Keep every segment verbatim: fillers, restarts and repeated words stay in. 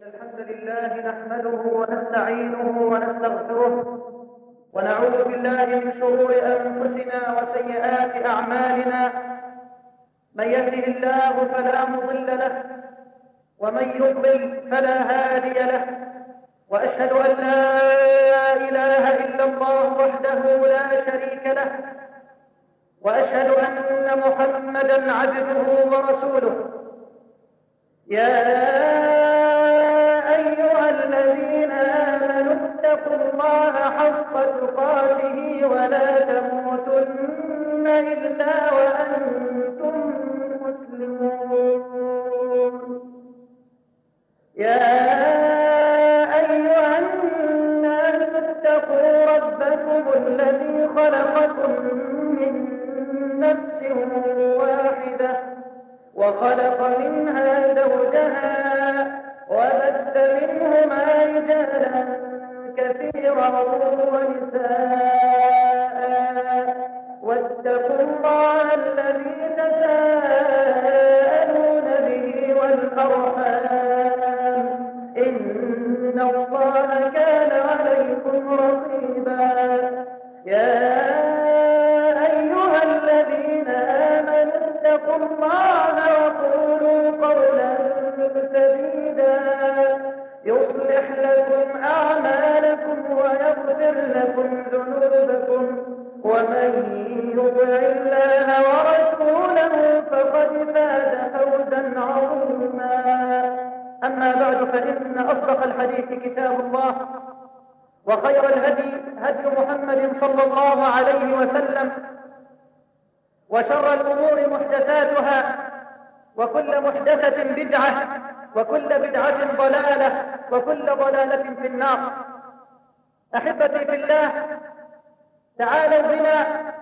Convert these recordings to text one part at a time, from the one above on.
الحمد لله نحمده ونستعينه ونستغفره ونعوذ بالله من شرور أنفسنا وسيئات أعمالنا. من يهده الله فلا مضل له ومن يضلل فلا هادي له، وأشهد أن لا إله إلا الله وحده لا شريك له، وأشهد أن محمدا عبده ورسوله. يا أيها الذين آمنوا اتقوا الله حق تقاته ولا تموتن إلا وأنتم مسلمون. يا أيها الناس اتقوا ربكم الذي خلقكم من نفس واحدة وخلق منها زوجها وبث منهما رجالا كثيرا ونساء، واتقوا الله الذي تساءلون به والأرحام إن الله كان عليكم رقيبا. يا أيها الذين آمنوا اتقوا الله وقولوا قولا سديدا يصلح لكم أعمالكم ويغفر لكم ذنوبكم، ومن يطع الله ورسوله فقد فاز فوزا عظيما. أما بعد، فإن أصدق الحديث كتاب الله، وخير الهدي هدي محمد صلى الله عليه وسلم، وشر الأمور محدثاتها، وكل محدثة بدعة، وكل بدعة ضلالة، وكل ضلالة في النار. أحبتي في الله، تعالوا بنا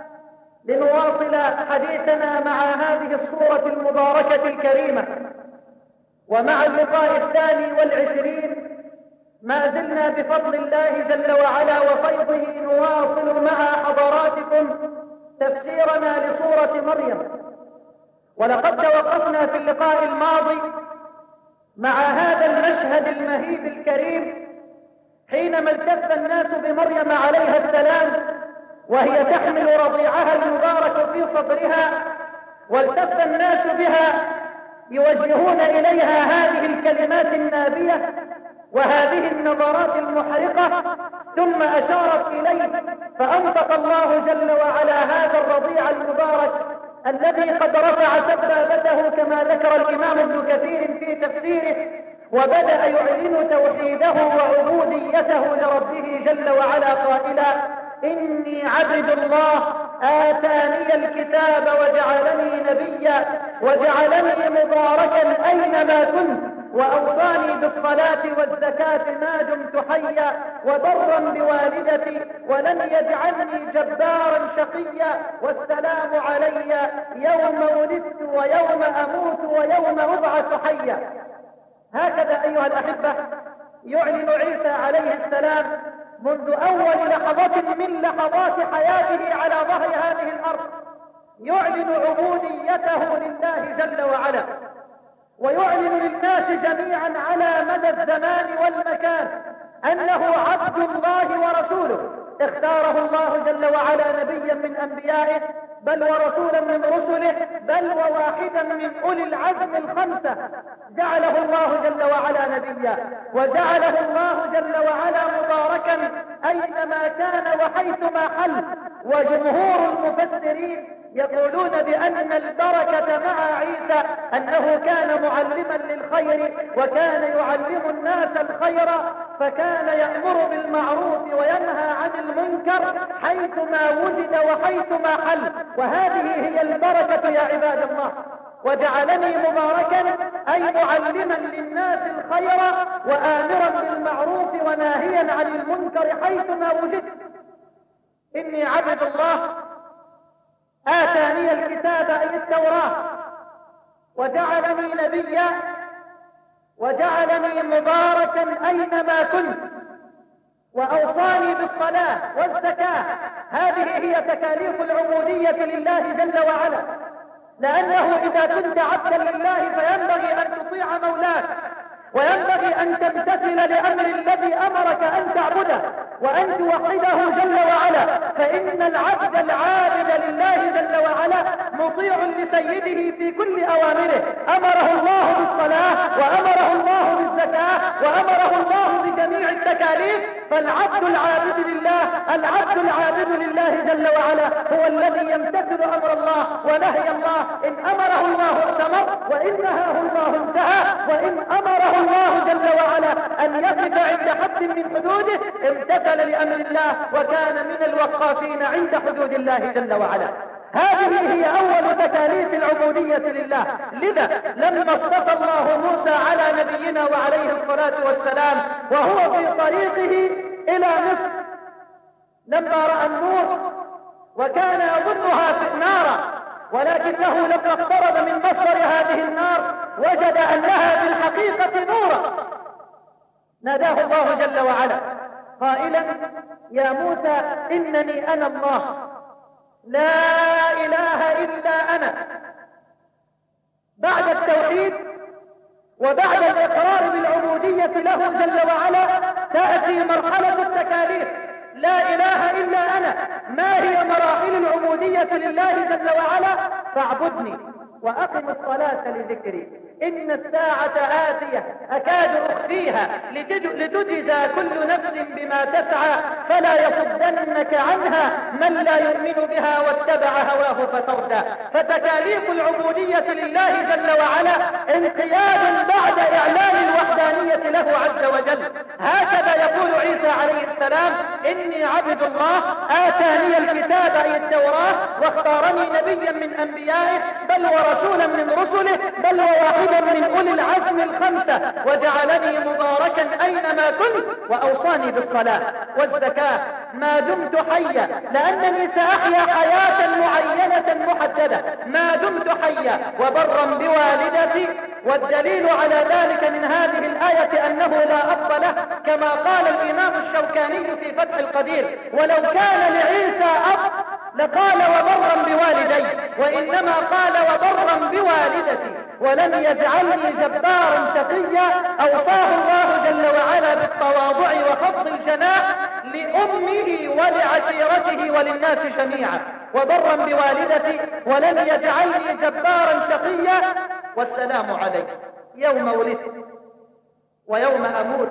لنواصل حديثنا مع هذه الصورة المباركة الكريمة، ومع اللقاء الثاني والعشرين ما زلنا بفضل الله جل وعلا وفيضه نواصل مع حضراتكم تفسيرنا لسورة مريم. ولقد توقفنا في اللقاء الماضي مع هذا المشهد المهيب الكريم حينما التف الناس بمريم عليها السلام وهي تحمل رضيعها المبارك في صدرها، والتف الناس بها يوجهون إليها هذه الكلمات النابية وهذه النظرات المحرقة، ثم أشارت إليه فأنطق الله جل وعلا هذا الرضيع المبارك الذي قد رفع سبابته كما ذكر الإمام ابن كثير في تفسيره، وبدأ يعلن توحيده وعبوديته لربه جل وعلا قائلا: إني عبد الله آتاني الكتاب وجعلني نبيا وجعلني مباركا أينما كنت وأوصاني بالصلاة والزكاة ما دمت حيا وبرا بوالدتي ولن يجعلني جبارا شقيا والسلام علي يوم ولدت ويوم أموت ويوم أبعث حيا. هكذا أيها الأحبة يعلن عيسى عليه السلام منذ أول لحظة من لحظات حياته على ظهر هذه الأرض، يعلن عبوديته لله جل وعلا، ويعلن للناس جميعا على مدى الزمان والمكان أنه عبد الله ورسوله، اختاره الله جل وعلا نبيا من أنبيائه، بل ورسولا من رسله، بل وواحدا من أولي العزم الخمسة، جعله الله جل وعلا نبيا، وجعله الله جل وعلا مباركا أينما كان وحيثما حل. وجمهور المفسرين يقولون بأن البركة مع عيسى أنه كان معلما للخير وكان يعلم الناس الخير، فكان يأمر بالمعروف وينهى عن المنكر حيثما وجد وحيثما حل. وهذه هي البركة يا عباد الله. وجعلني مباركا أي معلما للناس الخير وآمرا بالمعروف وناهيا عن المنكر حيثما وجدت. إني عبد الله آتاني الكتاب أي التوراة وجعلني نبيا وجعلني مباركا أينما كنت وأوصاني بالصلاة والزكاة. هذه هي تكاليف العبودية لله جل وعلا، لأنه إذا كنت عبدا لله فينبغي أن تطيع مولاك، وينبغي أن تمتثل لأمر الذي أمرك أن تعبده وأن توحده جل وعلا، فإن العبد العابد لله جل وعلا مطيع لسيده في كل أوامره. أمره الله بالصلاة وأمره الله بالزكاة وأمره الله بجميع التكاليف، فالعبد العابد لله العبد العابد لله جل وعلا هو الذي يمتثل أمر الله ونهي الله. إن أمره الله ائتمر، وإن نهاه الله انتهى، وإن أمره الله جل وعلا أن يقف عند حد من حدوده امتثل لأمر الله وكان من الوقافين عند حدود الله جل وعلا. هذه هي أول تكاليف العبودية لله. لذا لما اصطفى الله موسى على نبينا وعليه الصلاة والسلام وهو في طريقه إلى مصر، لما رأى النور وكان يظنها نارا، ولكنه لما اقترب من مصدر هذه النار وجد أنها في الحقيقة نورا، ناداه الله جل وعلا قائلا: يا موسى إنني أنا الله لا إله إلا أنا. بعد التوحيد وبعد الإقرار بالعبودية له جل وعلا تأتي مرحلة التكاليف. لا إله إلا أنا. ما هي مراحل العبودية لله جل وعلا؟ فاعبدني وأقم الصلاة لذكري إن الساعة آتية أكاد أخفيها لتجزى كل نفس بما تسعى فلا يصدنك عنها من لا يؤمن بها واتبع هواه فتردى. فتكاليف العبودية لله جل وعلا انقياد بعد إعلان الوحدانية له عز وجل. هكذا يقول عيسى عليه السلام: إني عبد الله آتاني الكتاب أي التوراة واختارني نبيا من أنبيائه بل ورسولا من رسله بل وواحدا من أولي العزم الخمسة وجعلني مباركا أينما كنت وأوصاني بالصلاة والزكاة ما دمت حيا لأنني سأحيا حياة معينة محددة ما دمت حيا وبرا بوالدتي. والدليل على ذلك من هذه الآية أنه لا أب له كما قال الإمام الشوكاني في فتح القدير: ولو كان لعيسى أب لقال وبرا بوالدي، وإنما قال وبرا بوالدتي ولم يجعلني جبارا شقيا. أوصاه الله جل وعلا بالتواضع وخفض الجناح لأمه ولعشيرته وللناس جميعا. وبرا بوالدتي ولم يجعلني جبارا شقيا. والسلام عليك يوم ولدت ويوم أموت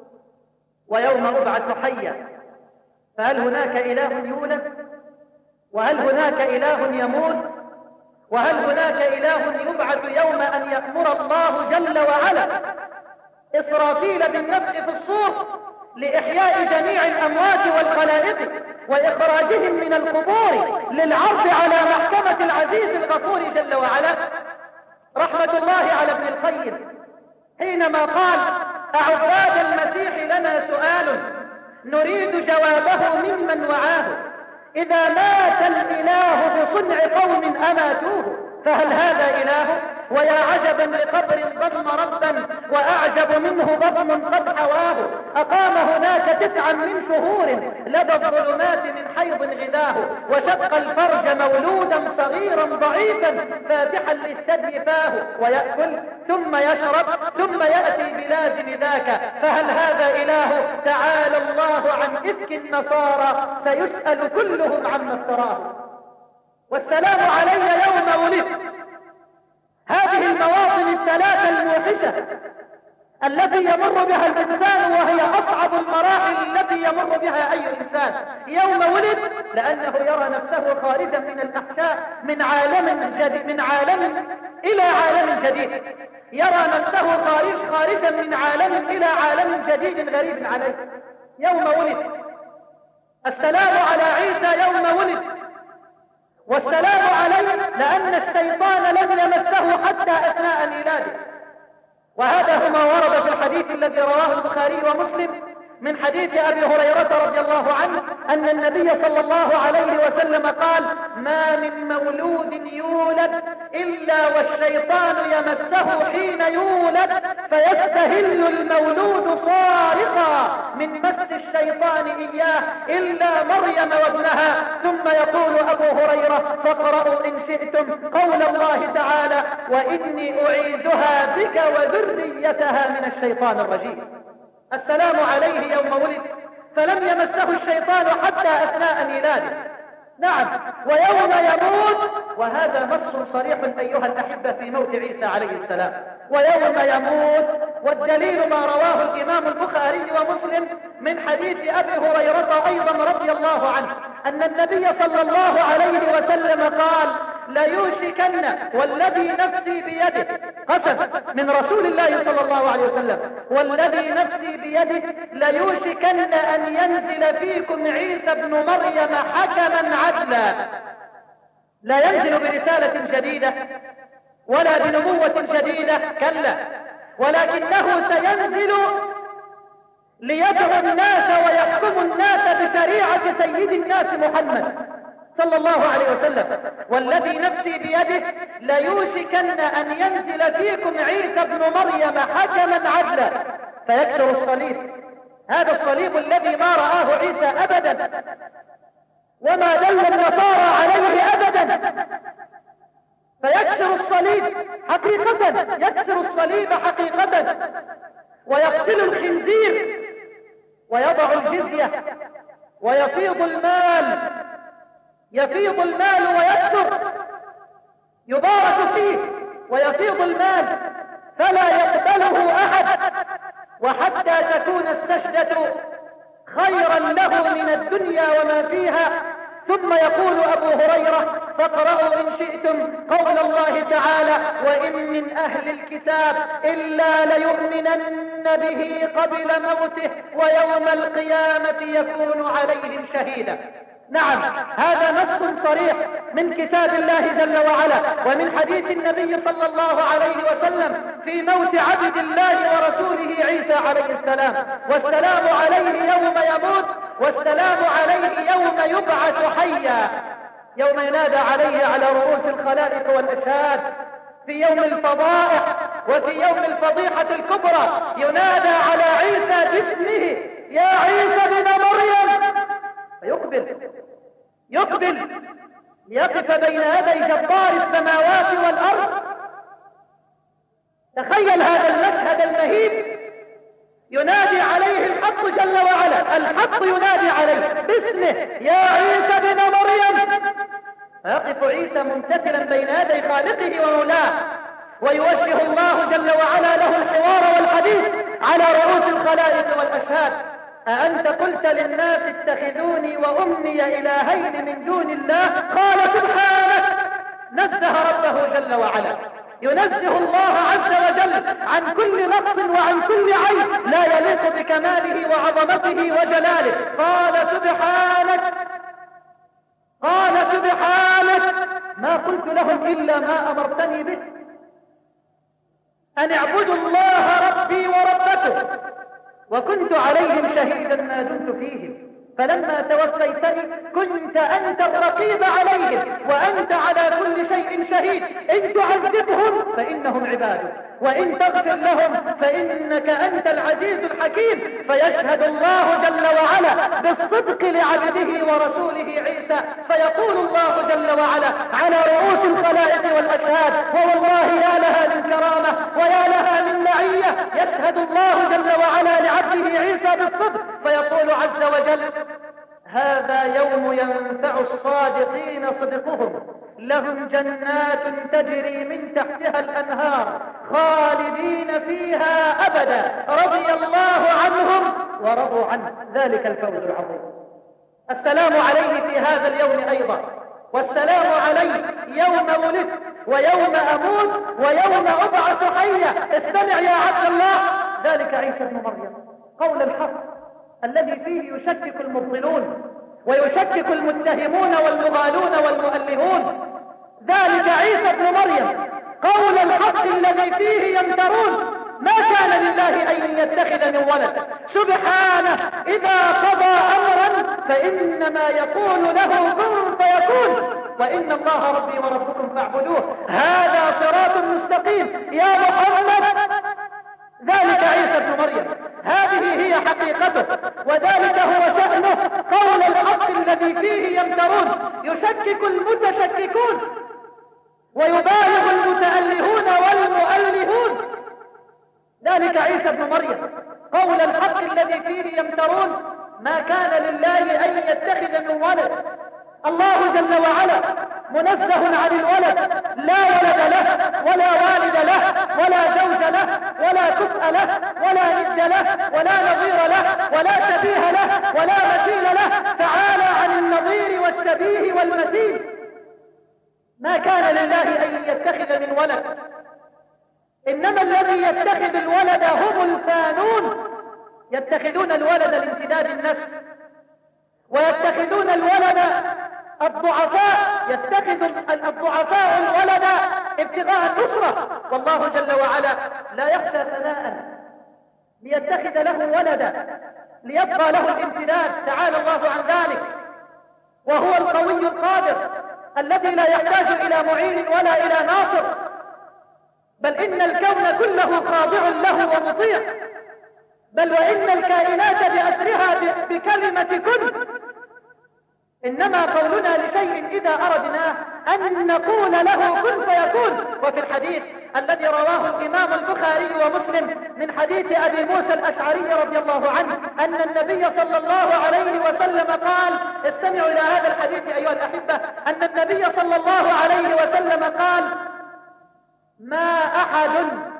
ويوم أبعث حيا. فهل هناك إله يولد؟ وهل هناك إله يموت؟ وهل هناك إله يبعث يوم أن يأمر الله جل وعلا إسرافيل بالنفخ في الصور لإحياء جميع الأموات والخلائق وإخراجهم من القبور للعرض على محكمة العزيز الغفور جل وعلا؟ رحمة الله على ابن القيم حينما قال: أعباد المسيح لنا سؤال نريد جوابه ممن وعاه، إذا مات الإله بصنع قوم أماتوه فهل هذا إله؟ ويا عجبا لقبر ضم ربا وأعجب منه ضم قد حواه. أقام هناك تسعا من شهور لدى الظلمات من حيض غذاه وشق الفرج مولودا صغيرا ضعيفا فاتحا للثدي فاه ويأكل ثم يشرب ثم يأتي بلازم ذاك فهل هذا إله؟ تعالى الله عن إفك النصارى سيسأل كلهم عما افتراه. والسلام علي يوم ولدت. هذه المواطن الثلاثة الموحشة التي يمر بها الإنسان وهي أصعب المراحل التي يمر بها أي إنسان. يوم ولد لأنه يرى نفسه خارجا من الأحشاء من عالم جديد من عالم إلى عالم جديد، يرى نفسه خارج خارجا من عالم إلى عالم جديد غريب عليه. يوم ولد. السلام على عيسى يوم ولد. والسلام عليه لأن الشيطان لم يمسه حتى أثناء ميلاده. وهذا هو ما ورد في الحديث الذي رواه البخاري ومسلم من حديث أبي هريرة رضي الله عنه أن النبي صلى الله عليه وسلم قال: ما من مولود يولد إلا والشيطان يمسه حين يولد فيستهل المولود صارخا يتقى من مس الشيطان إياه إلا مريم وابنها. ثم يقول أبو هريرة: فاقرأوا إن شئتم قول الله تعالى: وإني أعيذها بك وذريتها من الشيطان الرجيم. السلام عليه يوم ولد، فلم يمسه الشيطان حتى أثناء ميلاده. نعم، ويوم يموت، وهذا نص صريح أيها الأحبة في موت عيسى عليه السلام. ويوم يموت، والدليل ما رواه الإمام البخاري ومسلم من حديث أبي هريرة أيضا رضي الله عنه أن النبي صلى الله عليه وسلم قال: ليوشكن والذي نفسي بيده، قسم من رسول الله صلى الله عليه وسلم، والذي نفسي بيده ليوشكن أن ينزل فيكم عيسى ابن مريم حكما عدلا. لا ينزل برسالة جديدة ولا بنبوة جديدة، كلا، ولكنه سينزل ليدعو الناس ويحكم الناس بشريعة سيد الناس محمد صلى الله عليه وسلم. والذي نفسي بيده ليوشكن أن ينزل فيكم عيسى ابن مريم حكما عدلا فيكسر الصليب، هذا الصليب الذي ما رآه عيسى أبدا وما دل النصارى عليه أبدا، فيكسر الصليب حقيقة، يكسر الصليب حقيقة، ويقتل الخنزير ويضع الجزية ويفيض المال، يفيض المال ويكثر، يبارك فيه ويفيض المال فلا يقبله أحد، وحتى تكون السجدة خيرا له من الدنيا وما فيها. ثم يقول أبو هريرة: فاقرأوا إن شئتم قول الله تعالى: وإن من أهل الكتاب إلا ليؤمنن به قبل موته ويوم القيامة يكون عليهم شهيدا. نعم، هذا نص صريح من كتاب الله جل وعلا ومن حديث النبي صلى الله عليه وسلم في موت عبد الله ورسوله عيسى عليه السلام. والسلام عليه يوم يموت، والسلام عليه يوم يبعث حيا، يوم ينادى عليه على رؤوس الخلائق والأشهاد، في يوم الفضائح وفي يوم الفضيحة الكبرى ينادى على عيسى باسمه: يا عيسى بن مريم، فيقبل يقبل يقف بين يدي جبار السماوات والأرض. تخيل هذا المشهد المهيب، ينادي عليه الحق جل وعلا، الحق ينادي عليه باسمه: يا عيسى بن مريم، فيقف عيسى ممتثلا بين يدي خالقه ومولاه، ويوجه الله جل وعلا له الحوار والحديث على رؤوس الخلائق والأشهاد: أأنت قلت للناس اتخذوني وأمي إلهين من دون الله؟ قال سبحانك، نزه ربه جل وعلا، ينزه الله عز وجل عن كل نقص وعن كل عيب لا يليق بكماله وعظمته وجلاله. قال سبحانك قال سبحانك ما قلت لهم إلا ما أمرتني به، أن اعبدوا الله ربي وربكم، وكنت عليهم شهيدا ما دمت فيهم، فلما توفيتني كنت أنت الرقيب عليهم وأنت على كل شيء شهيد. إن تعذبهم فإنهم عبادك، وإن تغفر لهم فإنك أنت العزيز الحكيم. فيشهد الله جل وعلا بالصدق لعبده ورسوله عيسى، فيقول الله جل وعلا على رؤوس الخلائق والأشهاد: ووالله يا لها من كرامة ويا لها من معية. يشهد الله جل وعلا لعبده عيسى بالصدق، فيقول عز وجل: هذا يوم ينفع الصادقين صدقهم، لهم جنات تجري من تحتها الأنهار خالدين فيها أبدا، رضي الله عنهم ورضوا عنه، ذلك الفوز العظيم. السلام عليه في هذا اليوم أيضا، والسلام عليه يوم ولدت ويوم أموت ويوم أبعث حيا. استمع يا عبد الله، ذلك عيسى ابن مريم، قول الحق الذي فيه يشكك المبطلون ويشكك المتهمون والمغالون والمؤلهون. ذلك عيسى ابن مريم، قول الحق الذي فيه يمترون. ما كان لله أن يتخذ من ولد، سبحانه، إذا قضى أمرا فإنما يقول له كن فيكون، وإن الله ربي وربكم فاعبدوه، هذا صراط مستقيم يا محمد. ذلك عيسى ابن مريم، هذه هي حقيقته، وذلك هو شأنه قول الحق الذي فيه يمترون. يشكك المتشككون ويبالغ المتألهون والمؤلهون. ذلك عيسى ابن مريم قول الحق الذي فيه يمترون. ما كان لله أن يتخذ من ولد. الله جل وعلا منزه عن الولد، لا ولد له ولا والد له ولا زوج له ولا كفء له ولا ند له ولا نظير له ولا شبيه له ولا مثيل له، تعالى عن النظير والشبيه والمثيل. ما كان لله أن يتخذ من ولد، إنما الذي يتخذ الولد هم الفانون. يتخذون الولد لامتداد النسل، ويتخذون الولد الضعفاء، يتخذ الضعفاء الولد ابتغاء النصرة، والله جل وعلا لا يخشى ثناء ليتخذ له ولدا ليبقى له الامتداد، تعالى الله عن ذلك. وهو القوي القادر الذي لا يحتاج إلى معين ولا إلى ناصر، بل إن الكون كله خاضع له ومطيع، بل وإن الكائنات بأسرها بكلمة كن. إنما قولنا لشيء إذا أردناه أن نقول له كن فيكون. وفي الحديث الذي رواه الإمام البخاري ومسلم من حديث أبي موسى الأشعري رضي الله عنه أن النبي صلى الله عليه وسلم قال، استمعوا إلى هذا الحديث أيها الأحبة، أن النبي صلى الله عليه وسلم قال: ما أحد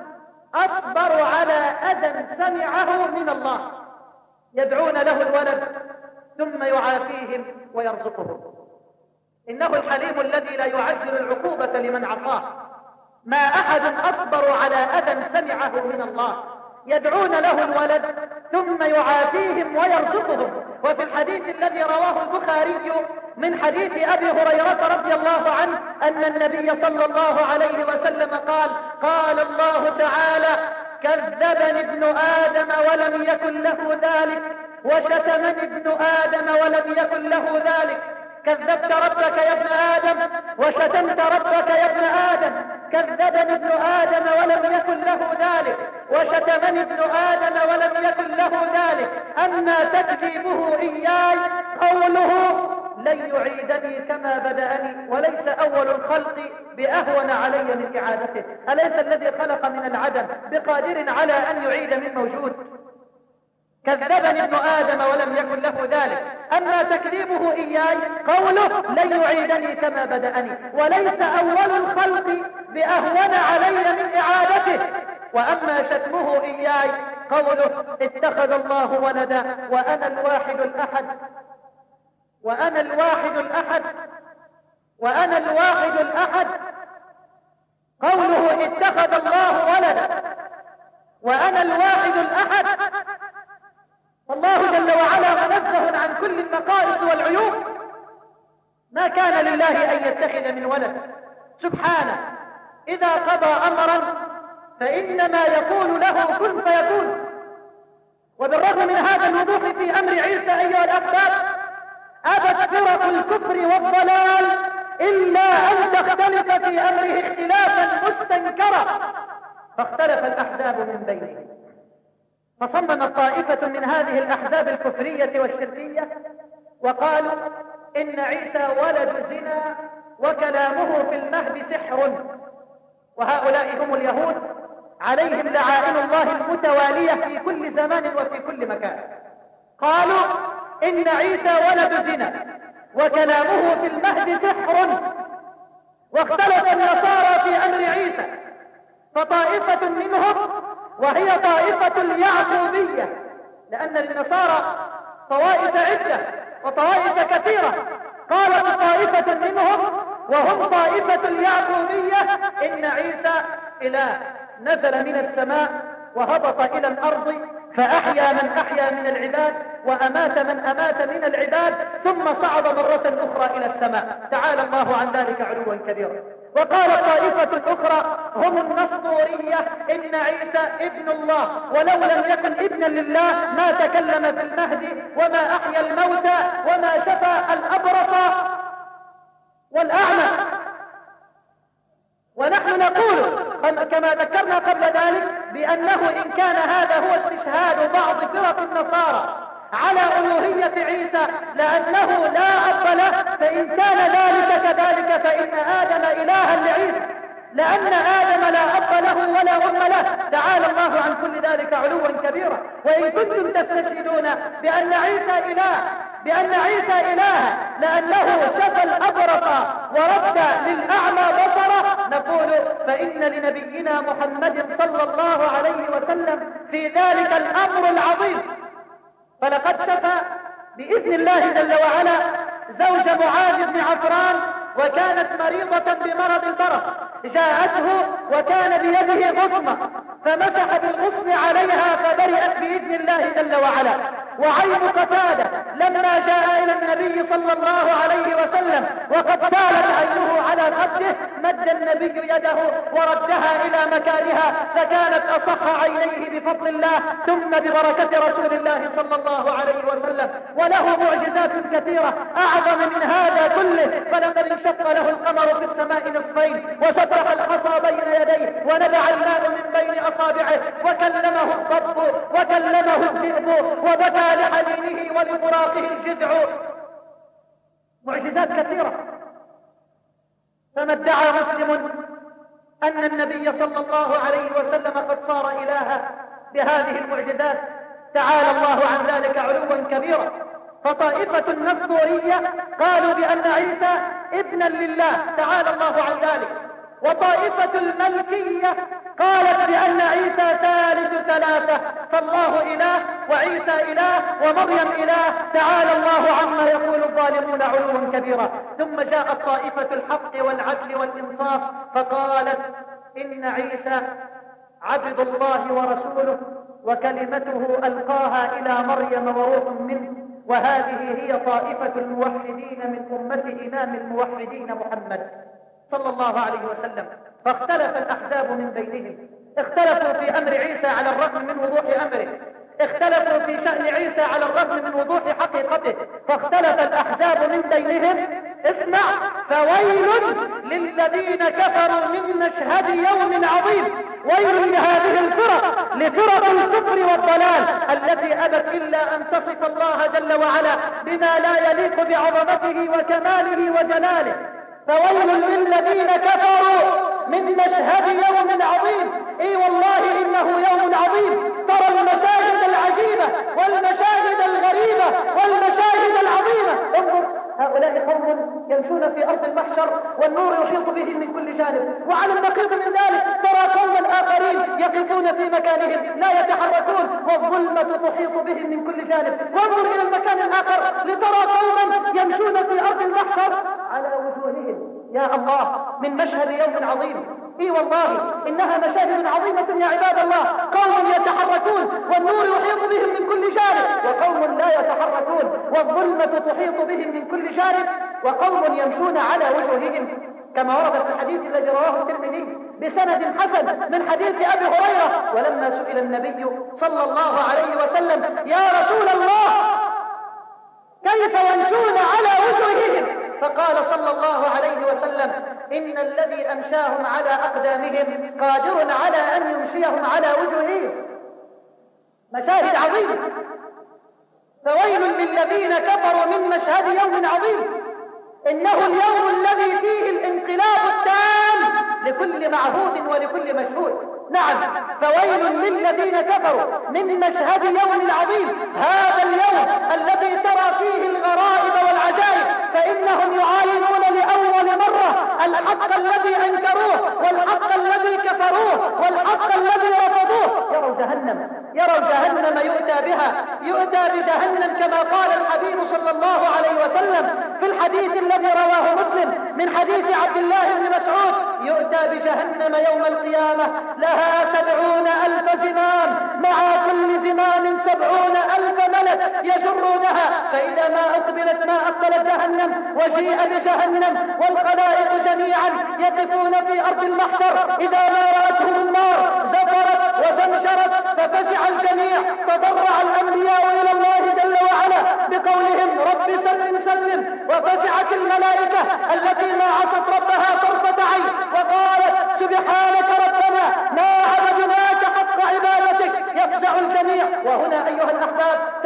أصبر على أذى سمعه من الله يدعون له الولد ثم يعافيهم ويرزقهم. إنه الحليم الذي لا يعجل العقوبة لمن عصاه. ما أحد أصبر على أذى سمعه من الله يدعون له الولد ثم يعافيهم ويرزقهم. وفي الحديث الذي رواه البخاري من حديث أبي هريرة رضي الله عنه أن النبي صلى الله عليه وسلم قال: قال الله تعالى: كذبني ابن آدم ولم يكن له ذلك، وشتمني ابن آدم ولم يكن له ذلك. كذبت ربك يا ابن آدم وشتمت ربك يا ابن آدم. كذبني ابن آدم ولم يكن له ذلك، وشتمني ابن آدم ولم يكن له ذلك. أما تكذيبه إياي قوله: لن يعيدني كما بدأني، وليس أول الخلق بأهون علي من إعادته. أليس الذي خلق من العدم بقادر على أن يعيد من موجود؟ كذبني ابن آدم ولم يكن له ذلك. أما تكذيبه إياي قوله: لن يعيدني كما بدأني، وليس أول الخلق بأهون علي من إعادته. وأما شتمه إياي قوله: اتخذ الله ولدا وأنا الواحد الأحد وأنا الواحد الأحد وأنا الواحد الأحد. قوله: اتخذ الله ولدا وأنا الواحد الأحد. الله جل وعلا منزه عن كل النقائص والعيوب. ما كان لله أن يتخذ من ولد، سبحانه. إذا قضى أمرا فإنما يقول له كن فيكون. وبالرغم من هذا الوضوح في أمر عيسى أيها الأحباب، أبت فرق الكفر والضلال إلا أن تختلف في أمره اختلافا مستنكرا، فاختلف الأحزاب من بينهم. فصممت طائفة من هذه الأحزاب الكفرية والشركية وقالوا إن عيسى ولد زنا وكلامه في المهد سحر. وهؤلاء هم اليهود عليهم لعائن الله المتوالية في كل زمان وفي كل مكان. قالوا إن عيسى ولد زنا وكلامه في المهد سحر. واختلف النصارى في أمر عيسى، فطائفة منهم وهي طائفة اليعقوبية، لأن للنصارى طوائف عدة وطوائف كثيرة. قالت طائفة منهم وهم طائفة اليعقوبية إن عيسى إله نزل من السماء وهبط إلى الأرض فأحيا من أحيا من العباد وأمات من أمات من العباد ثم صعد مرة أخرى إلى السماء، تعالى الله عن ذلك علوا كبيرا. وقالت طائفة أخرى هم النسطورية إن عيسى ابن الله، ولو لم يكن ابنا لله ما تكلم في المهد وما أحيا الموتى وما شفى الأبرص والأعمى. ونحن نقول كما ذكرنا قبل ذلك بأنه إن كان هذا هو استشهاد بعض فرق النصارى على ألوهية عيسى لأنه لا أب له، فإن كان ذلك كذلك فإن آدم إلها لعيسى، لأن آدم لا أب له ولا أم له، تعالى الله عن كل ذلك علوا كبيرا. وإن كنتم تستشهدون بأن عيسى إله بأن عيسى إله لأنه شفى الأبرص ورد للأعمى بصره، نقول فإن لنبينا محمد صلى الله عليه وسلم في ذلك الأمر العظيم. فلقد شفى بإذن الله جل وعلا زوج معاذ بن عفران، وكانت مريضة بمرض البرص، جاءته وكان بيده غصمة فمسح بالغصن عليها فبرئت بإذن الله جل وعلا. وعين قتادة لما جاء إلى النبي صلى الله عليه وسلم وقد سالت عينه على خده، مد النبي يده وردها إلى مكانها، فكانت أصح عينيه بفضل الله ثم ببركة رسول الله صلى الله عليه وسلم. وله معجزات كثيرة أعظم من هذا كله، فلقد انشق له القمر في السماء نصفين، وسبق الحصى بين يديه، ونبع الماء من بين أصابعه، وكلمه الضب وكلمه الذئب، وبكى لحنينه ولفراقه الجذع. معجزات كثيرة. فما ادعى مسلم أن النبي صلى الله عليه وسلم قد صار إلها بهذه المعجزات، تعالى الله عن ذلك علوا كبيرا. فطائفة النصورية قالوا بأن عيسى ابنا لله، تعالى الله عن ذلك. وطائفة الملكية قالت بأن عيسى ثالث ثلاثة، فالله إله وعيسى إله ومريم إله، تعالى الله عما يقول الظالمون علوا كبيرا. ثم جاءت طائفة الحق والعدل والإنصاف فقالت إن عيسى عبد الله ورسوله وكلمته ألقاها إلى مريم وروح منه، وهذه هي طائفة الموحدين من أمة إمام الموحدين محمد صلى الله عليه وسلم. فاختلف الأحزاب من بينهم، اختلفوا في أمر عيسى على الرغم من وضوح أمره، اختلفوا في شأن عيسى على الرغم من وضوح حقيقته، فاختلف الأحزاب من بينهم. اسمع، فويل للذين كفروا من مشهد يوم عظيم، ويل لهذه الفرق، لفرق الكفر والضلال التي أبت إلا أن تصف الله جل وعلا بما لا يليق بعظمته وكماله وجلاله. فويل للذين كفروا من مشهد يوم عظيم. اي والله انه يوم عظيم، ترى المشاهد العجيبة والمشاهد الغريبة والمشاهد العظيمة. انظر، هؤلاء قوم يمشون في أرض المحشر والنور يحيط بهم من كل جانب، وعلى النقيض من ذلك ترى قوما آخرين يقفون في مكانهم لا يتحركون والظلمة تحيط بهم من كل جانب. وانظر إلى المكان الآخر لترى قوما يمشون في أرض المحشر على وجوههم، يا الله، من مشهد يوم عظيم. اي والله انها مشاهد عظيمة يا عباد الله. قوم يتحركون والنور يحيط بهم من كل جانب، وقوم لا يتحركون والظلمة تحيط بهم من كل جانب، وقوم يمشون على وجوههم كما ورد في الحديث الذي رواه الترمذي بسند حسن من حديث أبي هريرة. ولما سئل النبي صلى الله عليه وسلم يا رسول الله كيف يمشون على وجوههم، فقال صلى الله عليه وسلم إن الذي أمشاهم على أقدامهم قادر على أن يمشيهم على وجوههم. مشاهد عظيمة. فويل للذين كفروا من مشهد يوم عظيم، إنه اليوم الذي فيه الانقلاب التام لكل معهود ولكل مشهود. نعم، فويل للذين كفروا من مشهد يوم عظيم، هذا اليوم الذي ترى فيه الغرائب والعجائب، فإنهم يعاينون لأول مرة الحق الذي أنكروه والحق الذي كفروه والحق الذي رفضوه. يروا جهنم، يروا جهنم يؤتى بها، يؤتى بجهنم كما قال الحبيب صلى الله عليه وسلم في الحديث الذي رواه مسلم من حديث عبد الله بن مسعود: يؤتى بجهنم يوم القيامة لها سبعون ألف زمام، مع كل زمام سبعون ألف ملك يجرونها، فإذا ما أقبلت ما أقبلت جهنم وجيء بجهنم والخلائق جميعا يقفون في أرض المحشر، إذا ما رأتهم النار زفرت وزمجرت ففزع الجميع، فضرع الأنبياء إلى الله جل وعلا بقولهم رب سلم سلم، وفزعت الملائكة التي ما عصت ربها طرفة عين وقالت سبحانك ربنا ما عبدناك حق عبادتك، يفزع الجميع. وهنا أيها الأحباب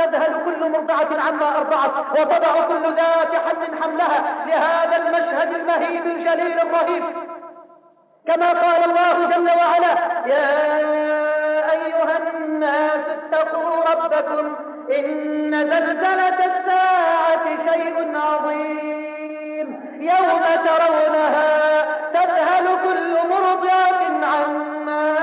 كل مرضعة عما أرضعت وتضع كل ذات حمل حملها لهذا المشهد المهيب الجليل الرهيب. كما قال الله جل وعلا: يا أيها الناس اتقوا ربكم إن زلزلة الساعة شيء عظيم يوم ترونها تذهل كل مرضعة عما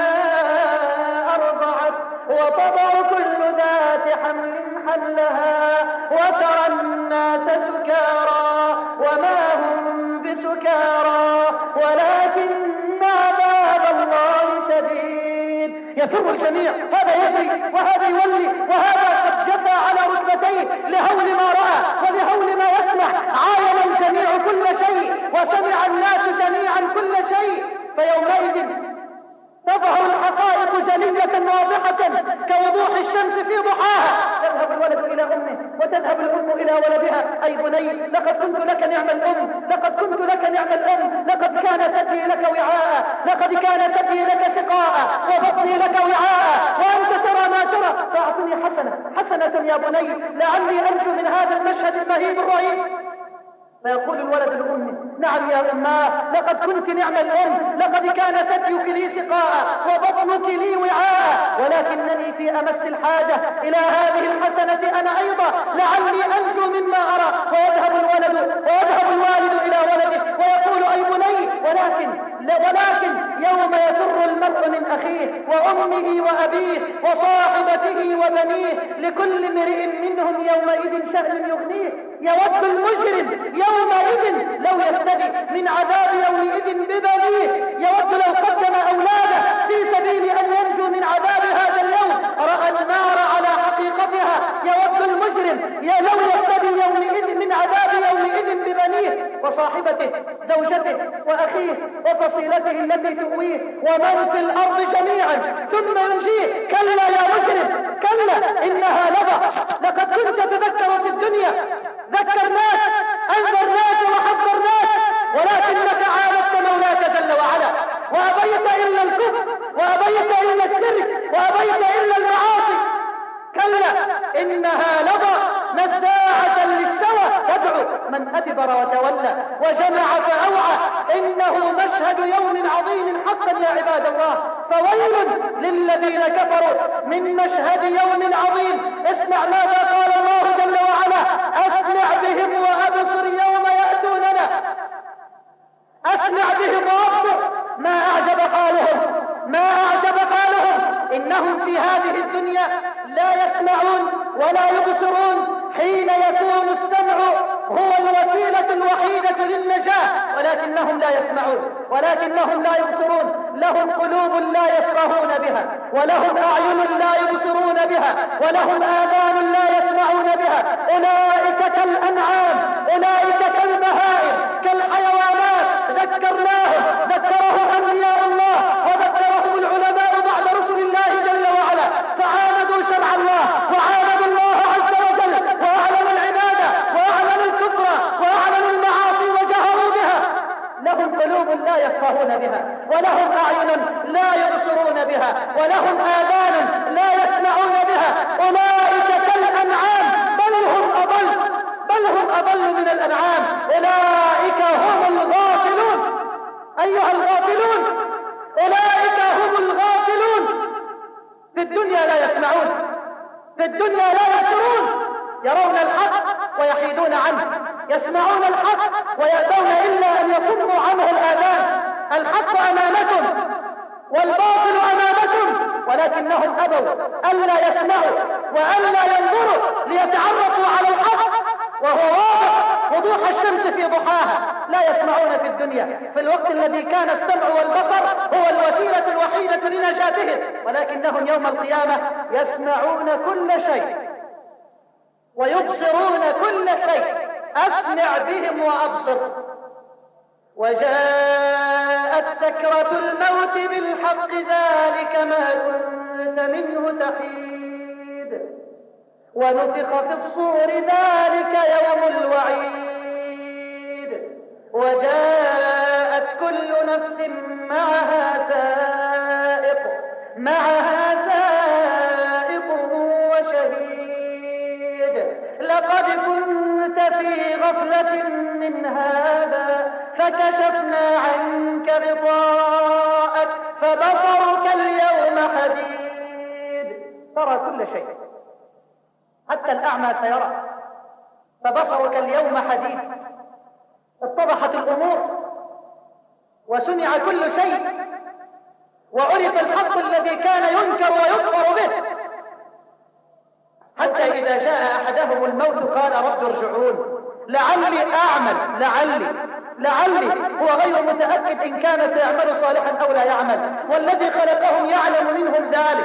أرضعت وتضع كل ذات حمل حملها وترى الناس سكارى وما هم بسكارى ولكن عذاب الله شديد. يفر الجميع، هذا يجري وهذا يولي وهذا قد جثى على ركبتيه لهول ما رأى ولهول ما يسمع. عاين الجميع كل شيء وسمع الناس جميعا كل شيء، فيومئذ تظهر الحقائق جلية واضحة كوضوح الشمس في ضحاها. يذهب الولد إلى أمه وتذهب الأم إلى ولدها: أي بني، لقد كنت لك نعم الأم، لقد كنت لك نعم الأم، لقد كانت تدي لك وعاء، لقد كانت تدي لك سقاء وبطني لك وعاء، وأنت ترى ما ترى، فأعطني حسنة حسنة يا بني لعلي أنجو من هذا المشهد المهيب الرهيب. فيقول الولد لأمه: نعم يا أماه، لقد كنت نعم الأم، لقد كانت تديك لي سقاء وبطنك لي وعاء، ولكنني في أمس الحاجة إلى هذه الحسنة أنا أيضا لعلي أنجو مما أرى. ويذهب الولد ويذهب الوالد إلى ولده ويقول: أي بني، ولكن ولكن يوم يفر المرء من أخيه وأمه وأبيه وصاحبته وبنيه لكل امرئ منهم يومئذ شأن يغنيه. يود المجرم يومئذ لو يفتدي من عذاب يومئذ ببنيه، يود لو قدم أولاده في سبيل أن ينجو من عذاب هذا اليوم. رأى النار على حقيقتها. يود المجرم لو يفتدي يومئذ من عذاب يومئذ ببنيه وصاحبته زوجته وأخيه وفصيلته التي تؤويه ومن في الأرض جميعا ثم ينجيه. كلا يا مجرم، كلا إنها لظى. لقد كنت تذكر في الدنيا، ذكرناك أنذرناك وحذرناك، ولكنك عاندت مولاك جل وعلا وأبيت إلا الكفر وأبيت إلا الشرك وأبيت إلا المعاصي. كلا إنها لظى نزاعة للشوى تدعو من أدبر وتولى وجمع فأوعى. إنه مشهد يوم عظيم حقا يا عباد الله. فويل للذين كفروا من مشهد يوم عظيم. اسمع ماذا قال الله جل وعلا: أسمع بهم وأبصر يوم يأتوننا. أسمع بهم وأبصر. ما أعجب قالهم، ما أعجب قالهم. إنهم في هذه الدنيا لا يسمعون ولا يبصرون حين يكون السمع هو الوسيلة الوحيدة للنجاة، ولكنهم لا يسمعون ولكنهم لا يبصرون. لهم قلوب لا يفقهون بها، ولهم أعين لا يبصرون بها، ولهم آذان لا يسمعون بها. أولئك كالأنعام، أولئك كالبهائم، كالحيوانات. ذكرناهم ذكرهم أنبياء الله وذكرهم العلماء بعد رسل الله جل وعلا، فعاندوا شرع الله وعاندوا الله عز وجل وأعلنوا العبادة وأعلنوا الكفر وأعلنوا المعاصي وجهروا بها. لهم قلوب لا يفقهون بها، ولهم أعين لا يبصرون بها، ولهم آذان لا يسمعون بها. أولئك كالأنعام بل هم أضل بل هم أضل من الأنعام. أولئك هم الغافلون. أيها الغافلون، أولئك هم الغافلون. في الدنيا لا يسمعون، في الدنيا لا يبصرون، يرون الحق ويحيدون عنه، يسمعون الحق ويأبون إلا أن يصموا عنه الآذان. الحق أمامكم والباطل أمامكم، ولكنهم أبوا ألا يسمعوا وألا ينظروا ليتعرفوا على الحق، وهو واضح وضوح الشمس في ضحاها. لا يسمعون في الدنيا في الوقت الذي كان السمع والبصر هو الوسيلة الوحيدة لنجاتهم، ولكنهم يوم القيامة يسمعون كل شيء ويبصرون كل شيء. أسمع بهم وأبصر. وجاءت سكرة الموت بالحق ذلك ما كنت منه تحيد ونفخ في الصور ذلك يوم الوعيد وجاءت كل نفس معها سائق معها سائق وشهيد لقد كنت في غفلة من هذا فكشفنا عنك غطاءك فبصرك اليوم حديد. ترى كل شيء، حتى الأعمى سيرى. فبصرك اليوم حديد. اتضحت الأمور وسمع كل شيء وعرف الحق الذي كان ينكر ويكفر به، حتى إذا جاء أحدهم الموت قال رب ارجعون لعلي أعمل لعلي لعلي هو غير متأكد إن كان سيعمل صالحا أو لا يعمل، والذي خلقهم يعلم منهم ذلك.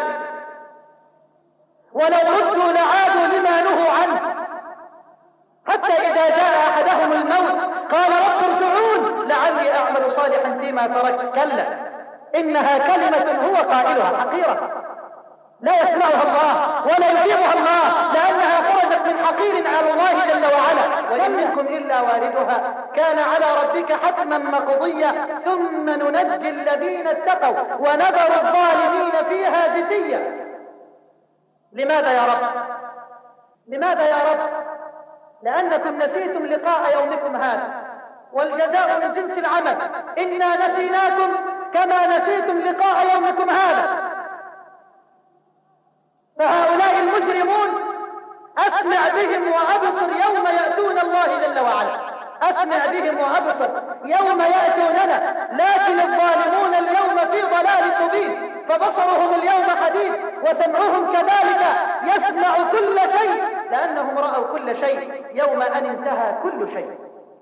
ولو ردوا لعادوا لما نهوا عنه، حتى إذا جاء أحدهم الموت قال رب ارجعون لعلي أعمل صالحا فيما تركت. كلا إنها كلمة هو قائلها حقيرة لا يسمعها الله ولا يجيبها الله، لأنها خرجت من حقير على الله جل وعلا. وإن منكم إلا واردها كان على ربك حتما مقضيا ثم ننجي الذين اتقوا ونذر الظالمين فيها جثيا. لماذا يا رب؟ لماذا يا رب؟ لأنكم نسيتم لقاء يومكم هذا، والجزاء من جنس العمل. إنا نسيناكم كما نسيتم لقاء يومكم هذا. فهؤلاء المجرمون أسمع بهم وأبصر يوم يأتون الله جل وعلا. أسمع بهم وأبصر يوم يأتوننا، لكن الظالمون اليوم في ضلال مبين. فبصرهم اليوم حديد وسمعهم كذلك يسمع كل شيء، لأنهم رأوا كل شيء يوم أن انتهى كل شيء.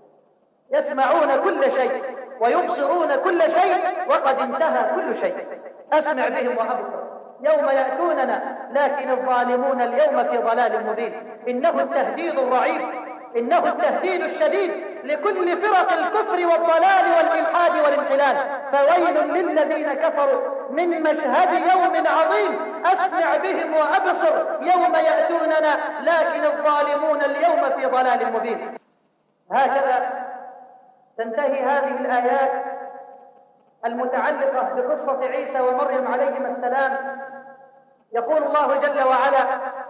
يسمعون كل شيء ويبصرون كل شيء وقد انتهى كل شيء. أسمع بهم وأبصر يوم يأتوننا، لكن الظالمون اليوم في ضلال مبين. إنه التهديد الرعيف، إنه التهديد الشديد لكل فرق الكفر والضلال والإلحاد والانحلال. فويل للذين كفروا من مشهد يوم عظيم. أسمع بهم وأبصر يوم يأتوننا، لكن الظالمون اليوم في ضلال مبين. هكذا تنتهي هذه الآيات المتعلقة بقصة عيسى ومريم عليهما السلام. يقول الله جل وعلا: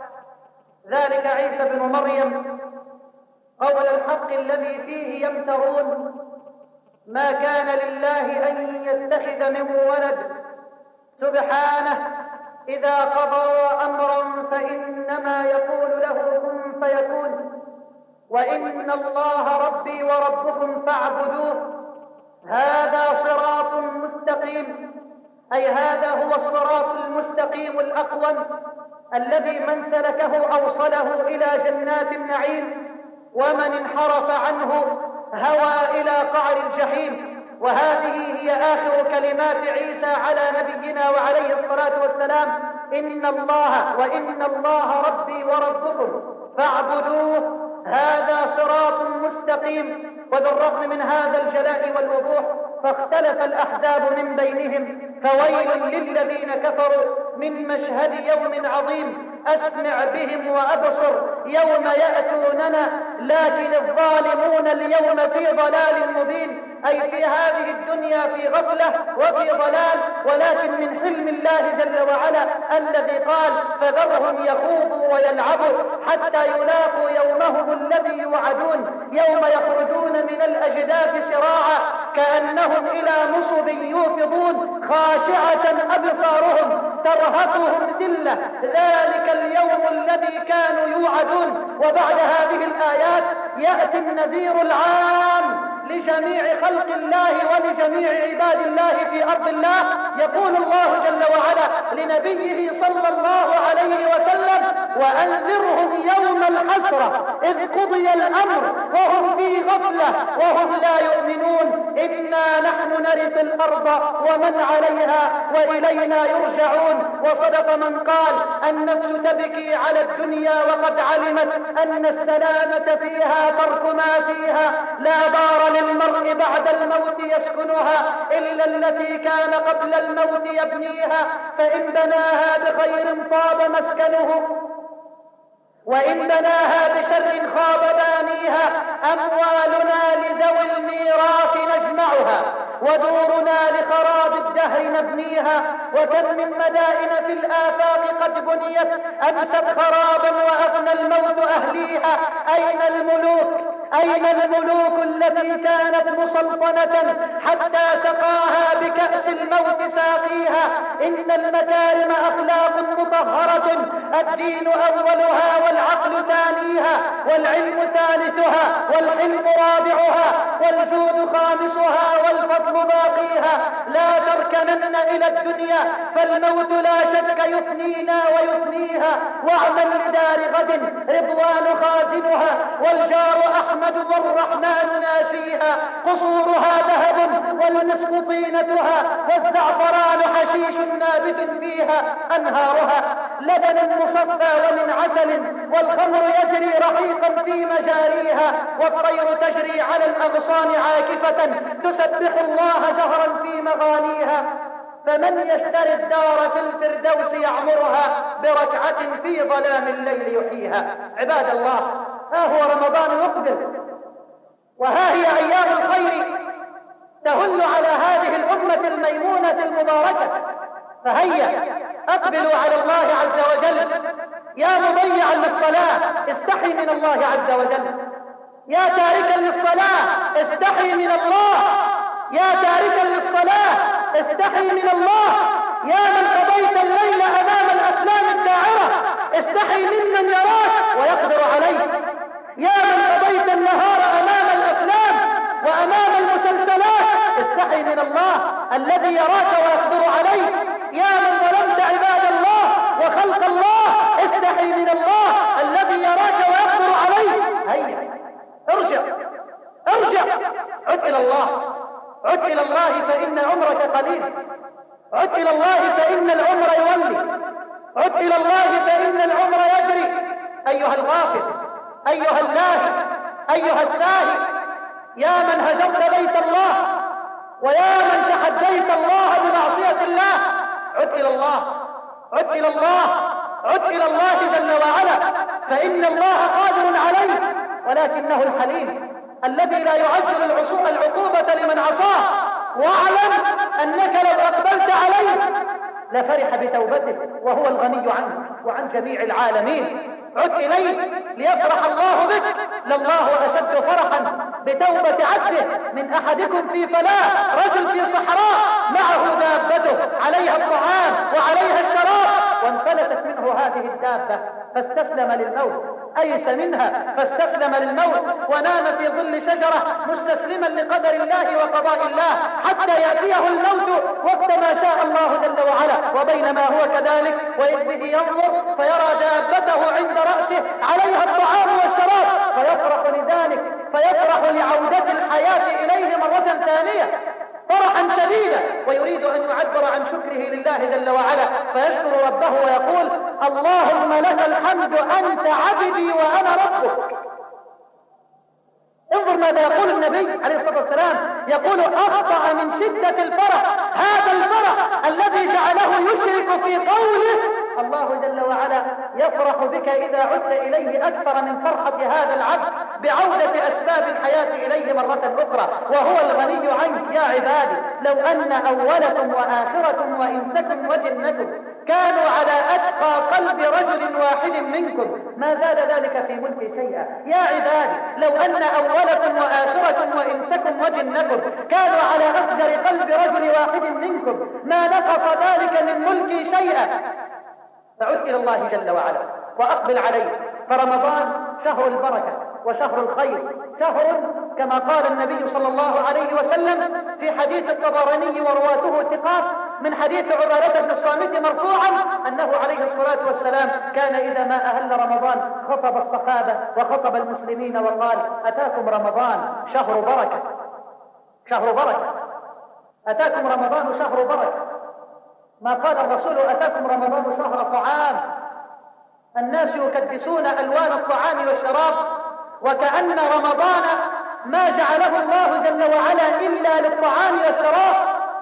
ذلك عيسى بن مريم قول الحق الذي فيه يمترون ما كان لله أن يتخذ من ولد سبحانه إذا قضى أمرا فإنما يقول له كن فيكون وإن الله ربي وربكم فاعبدوه هذا صراط مستقيم. أي هذا هو الصراط المستقيم الأقوم الذي من سلكه أوصله إلى جنات النعيم، ومن انحرف عنه هوى إلى قعر الجحيم. وهذه هي آخر كلمات عيسى على نبينا وعليه الصلاة والسلام: إن الله وإن الله ربي وربكم فاعبدوه هذا صراط مستقيم. وبالرغم من هذا الجلاء والوضوح فاختلف الأحزاب من بينهم. فويل للذين كفروا من مشهد يوم عظيم. أسمع بهم وأبصر يوم يأتوننا، لكن الظالمون اليوم في ضلال مبين. أي في هذه الدنيا في غفلة وفي ضلال، ولكن من حلم الله جل وعلا الذي قال: فذرهم يخوضوا ويلعبوا حتى يلاقوا يومهم الذي يوعدون يوم يخرجون من الأجداث سراعا كأنهم إلى نصب يوفضون خاشعة أبصارهم ترهقهم ذلة ذلك اليوم الذي كانوا يوعدون. وبعد هذه الآيات يأتي النذير العام لجميع خلق الله ولجميع عباد الله في أرض الله. يقول الله جل وعلا لنبيه صلى الله عليه وسلم: وأنذرهم يوم الحسرة إذ قضي الأمر وهم في غفلة وهم لا يؤمنون إنا نحن نرث الأرض ومن عليها وإلينا يرجعون. وصدق من قال: النفس تبكي على الدنيا وقد علمت أن السلامة فيها ترك ما فيها، لا دار للمرء بعد الموت يسكنها إلا التي كان قبل الموت يبنيها، فإن بناها بخير طاب مسكنه وإن بناها بشر خاب بانيها. أموالنا لذوي الميراث نجمعها ودورنا لخراب الدهر نبنيها. وكم من مدائن في الآفاق قد بنيت أمست خرابا وأغنى الموت أهليها. فيها أين الملوك؟ أين الملوك التي كانت مسلطنة حتى سقاها بكأس الموت ساقيها؟ إن المكارم أخلاق مطهرة، الدين أولها والعقل ثانيها والعلم ثالثها والحلم رابعها والجود خامسها والفضل باقيها. لا تركنن إلى الدنيا فالموت لا شك يفنينا ويفنيها، واعمل لدار غد رضوان خازنها والجار أحمد والرحمن ناشيها. قصورها ذهب والمسك طينتها والزعفران حشيش نابت فيها. أنهارها لبن مصفى ومن عسل والخمر يجري رحيقا في مجاريها. والطير تجري على الأغصان عاكفة تسبح الله جهرا في مغانيها. فمن يشتري الدار في الفردوس يعمرها بركعة في ظلام الليل يحييها. عباد الله، ها هو رمضان يقبل، وها هي أيام الخير تهل على هذه الأمة الميمونة المباركة. فهيا أقبلوا على الله عز وجل. يا مضيعا للصلاة استحي من الله عز وجل. يا تاركا للصلاة استحي من الله. يا تاركا للصلاة استحي من الله. يا من قضيت الليل أمام الأفلام الداعرة استحي ممن يراك ويقدر عليك. يا من قضيت النهار أمام الأفلام وأمام المسلسلات استحي من الله الذي يراك ويقدر عليك. يا من ظلمت عباد الله وخلق الله استحي من الله الذي يراك ويقدر عليك. هيا ارجع ارجع، عد إلى الله، عد إلى الله فإن عمرك قليل. عد إلى الله فإن العمر يولي. عد إلى الله فإن العمر يجري. أيها الغافل، أيها اللاهي، أيها الساهي، يا من هجرت بيت الله ويا من تحديت الله بمعصية الله، عد إلى الله، عد إلى الله، عد إلى الله جل وعلا، فإن الله قادر عليه، ولكنه الحليم الذي لا يعجل العقوبة لمن عصاه. واعلم أنك لو أقبلت عليه لفرح بتوبته وهو الغني عنه وعن جميع العالمين. عد إليه ليفرح الله بك. لله أشد فرحا بتوبة عبده من أحدكم في فلاة. رجل في صحراء معه دابته عليها الطعام وعليها الشراب وانفلتت منه هذه الدابة فاستسلم للموت، أيس منها فاستسلم للموت ونام في ظل شجرة مستسلما لقدر الله وقضاء الله حتى يأتيه الموت وقت ما شاء الله جل وعلا. وبينما هو كذلك وإذ به ينظر فيرى دابته عند رأسه عليها الطعام والشراب فيفرح لذلك، فيفرح لعودة الحياة إليه مرة ثانية فرحا شديدا، ويريد أن يعبر عن شكره لله جل وعلا فيشكر ربه ويقول: اللهم لك الحمد أنت عبدي وأنا ربك. انظر ماذا يقول النبي عليه الصلاة والسلام، يقول: أخطأ من شدة الفرح. هذا الفرح الذي جعله يشرك في قوله الله جل وعلا يفرح بك إذا عدت إليه أكثر من فرحة هذا العبد بعودة أسباب الحياة إليه مرة أخرى وهو الغني عنك. يا عبادي، لو أن أولكم وآخركم وإنسكم وجنكم كانوا على أتقى قلب رجل واحد منكم ما زاد ذلك في ملكي شيئا. يا عبادي، لو أن أولكم وآخركم وإنسكم وجنكم كانوا على أفجر قلب رجل واحد منكم ما نقص ذلك من ملكي شيئا. فعد إلى الله جل وعلا وأقبل عليه. فرمضان شهر البركة وشهر الخير، شهر كما قال النبي صلى الله عليه وسلم في حديث الطبراني ورواته ثقات من حديث عبادة بن الصامت مرفوعا أنه عليه الصلاة والسلام كان إذا ما أهل رمضان خطب الصحابة وخطب المسلمين وقال: أتاكم رمضان شهر بركة، شهر بركة، أتاكم رمضان شهر بركة. ما قال الرسول: أتاكم رمضان شهر طعام. الناس يكدسون ألوان الطعام والشراب وكأن رمضان ما جعله الله جل وعلا إلا للطعام والشراب.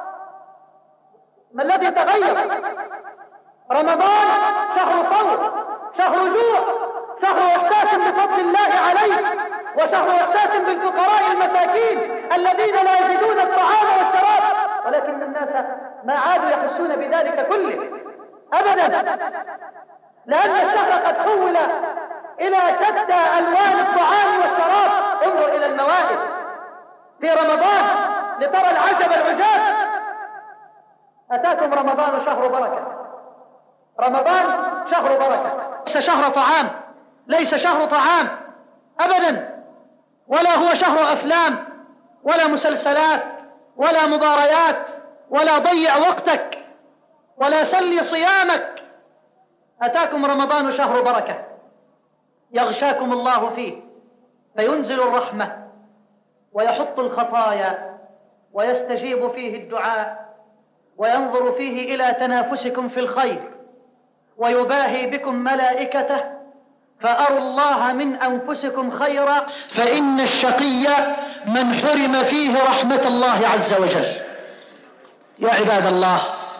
ما الذي تغير؟ رمضان شهر صوم، شهر جوع، شهر إحساس بفضل الله عليك، وشهر إحساس بالفقراء المساكين الذين لا يجدون الطعام والشراب، ولكن الناس ما عادوا يحسون بذلك كله أبدا، لأن الشهر قد حول إلى شتى ألوان الطعام والشراب. انظر إلى الموائد في رمضان لترى العجب العجاب. أتاكم رمضان شهر بركة. رمضان شهر بركة، ليس شهر طعام، ليس شهر طعام أبدا، ولا هو شهر أفلام ولا مسلسلات ولا مباريات ولا ضيع وقتك ولا سلي صيامك. أتاكم رمضان شهر بركة يغشاكم الله فيه فينزل الرحمة ويحط الخطايا ويستجيب فيه الدعاء وينظر فيه إلى تنافسكم في الخير ويباهي بكم ملائكته فأروا الله من أنفسكم خيرا، فإن الشقي من حرم فيه رحمة الله عز وجل. يا عباد الله،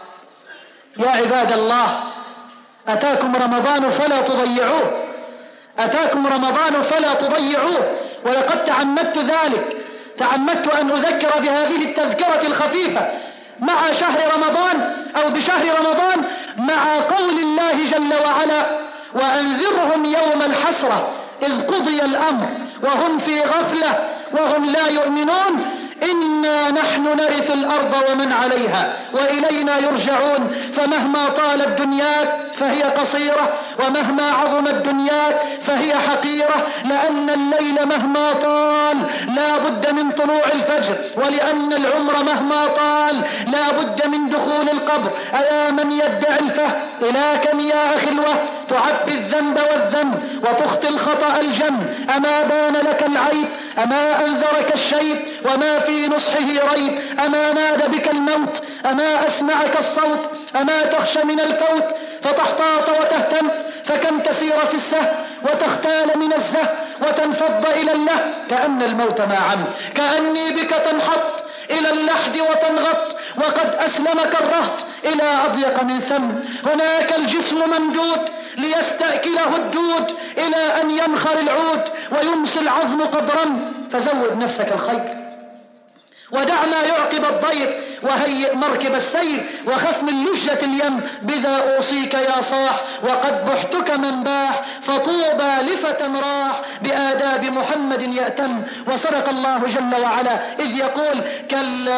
يا عباد الله، أتاكم رمضان فلا تضيعوه، أتاكم رمضان فلا تضيعوه. ولقد تعمدت ذلك، تعمدت أن أذكر بهذه التذكرة الخفيفة مع شهر رمضان أو بشهر رمضان مع قول الله جل وعلا: وأنذرهم يوم الحسرة إذ قضي الأمر وهم في غفلة وهم لا يؤمنون إنا نحن نرث الأرض ومن عليها وإلينا يرجعون. فمهما طالت دنياك فهي قصيرة، ومهما عظمت دنياك فهي حقيرة، لأن الليل مهما طال لا بد من طلوع الفجر، ولأن العمر مهما طال لا بد من دخول القبر. أيا من يدعي الفهم إلى كم يا أخلوة تعبي الذنب والذنب وتخطي الخطأ الجم؟ أما بان لك العيب؟ أما أنذرك الشيب وما في نصحه ريب؟ أما نادى بك الموت؟ أما أسمعك الصوت؟ أما تخشى من الفوت فتحتاط وتهتم؟ فكم تسير في السهو وتختال من الزهو وتنفض إلى الله كأن الموت ما عم. كأني بك تنحط إلى اللحد وتنغط وقد أسلمك الرهط إلى أضيق من ثم. هناك الجسم ممدود ليستأكله الدود إلى أن ينخر العود ويمسي العظم قدرا. فزود نفسك الخير ودع ما يعقب الضير وهيئ مركب السير وخف من لجة اليم. بذا أوصيك يا صاح وقد بحتك من باح، فطوبى لفتى راح بآداب محمد يأتم. وصدق الله جل وعلا إذ يقول: كلا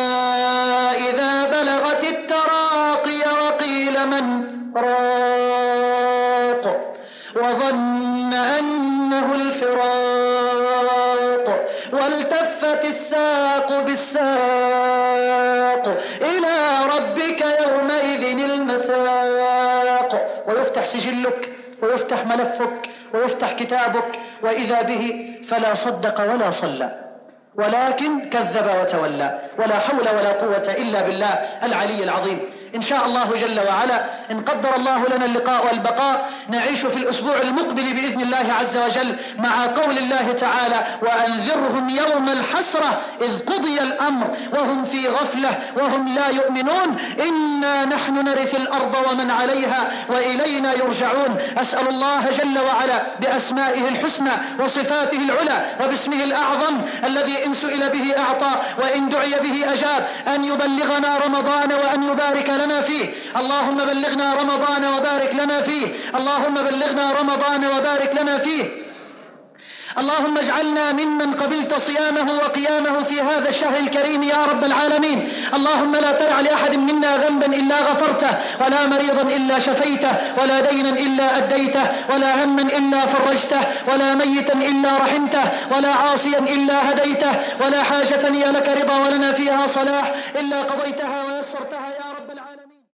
إذا بلغت التراقي وقيل من راق وظن أنه الفراق والتفت الساق بالساق إلى ربك يومئذ المساق. ويفتح سجلك ويفتح ملفك ويفتح كتابك وإذا به فلا صدق ولا صلى ولكن كذب وتولى. ولا حول ولا قوة إلا بالله العلي العظيم. إن شاء الله جل وعلا إن قدر الله لنا اللقاء والبقاء نعيش في الأسبوع المقبل بإذن الله عز وجل مع قول الله تعالى: وأنذرهم يوم الحسرة إذ قضي الأمر وهم في غفلة وهم لا يؤمنون إنا نحن نرث الأرض ومن عليها وإلينا يرجعون. أسأل الله جل وعلا بأسمائه الحسنى وصفاته العلى وباسمه الأعظم الذي إن سئل به أعطى وإن دعي به أجاب أن يبلغنا رمضان وأن يبارك لنا فيه. اللهم بلغنا رمضان وبارك لنا فيه، اللهم بلغنا رمضان وبارك لنا فيه. اللهم اجعلنا ممن قبلت صيامه وقيامه في هذا الشهر الكريم يا رب العالمين. اللهم لا تدع لأحد منا ذنبا إلا غفرته، ولا مريضا إلا شفيته، ولا دينا إلا أديته، ولا هما إلا فرجته، ولا ميتا إلا رحمته، ولا عاصيا إلا هديته، ولا حاجة هي لك رضا ولنا فيها صلاح إلا قضيتها ويسرتها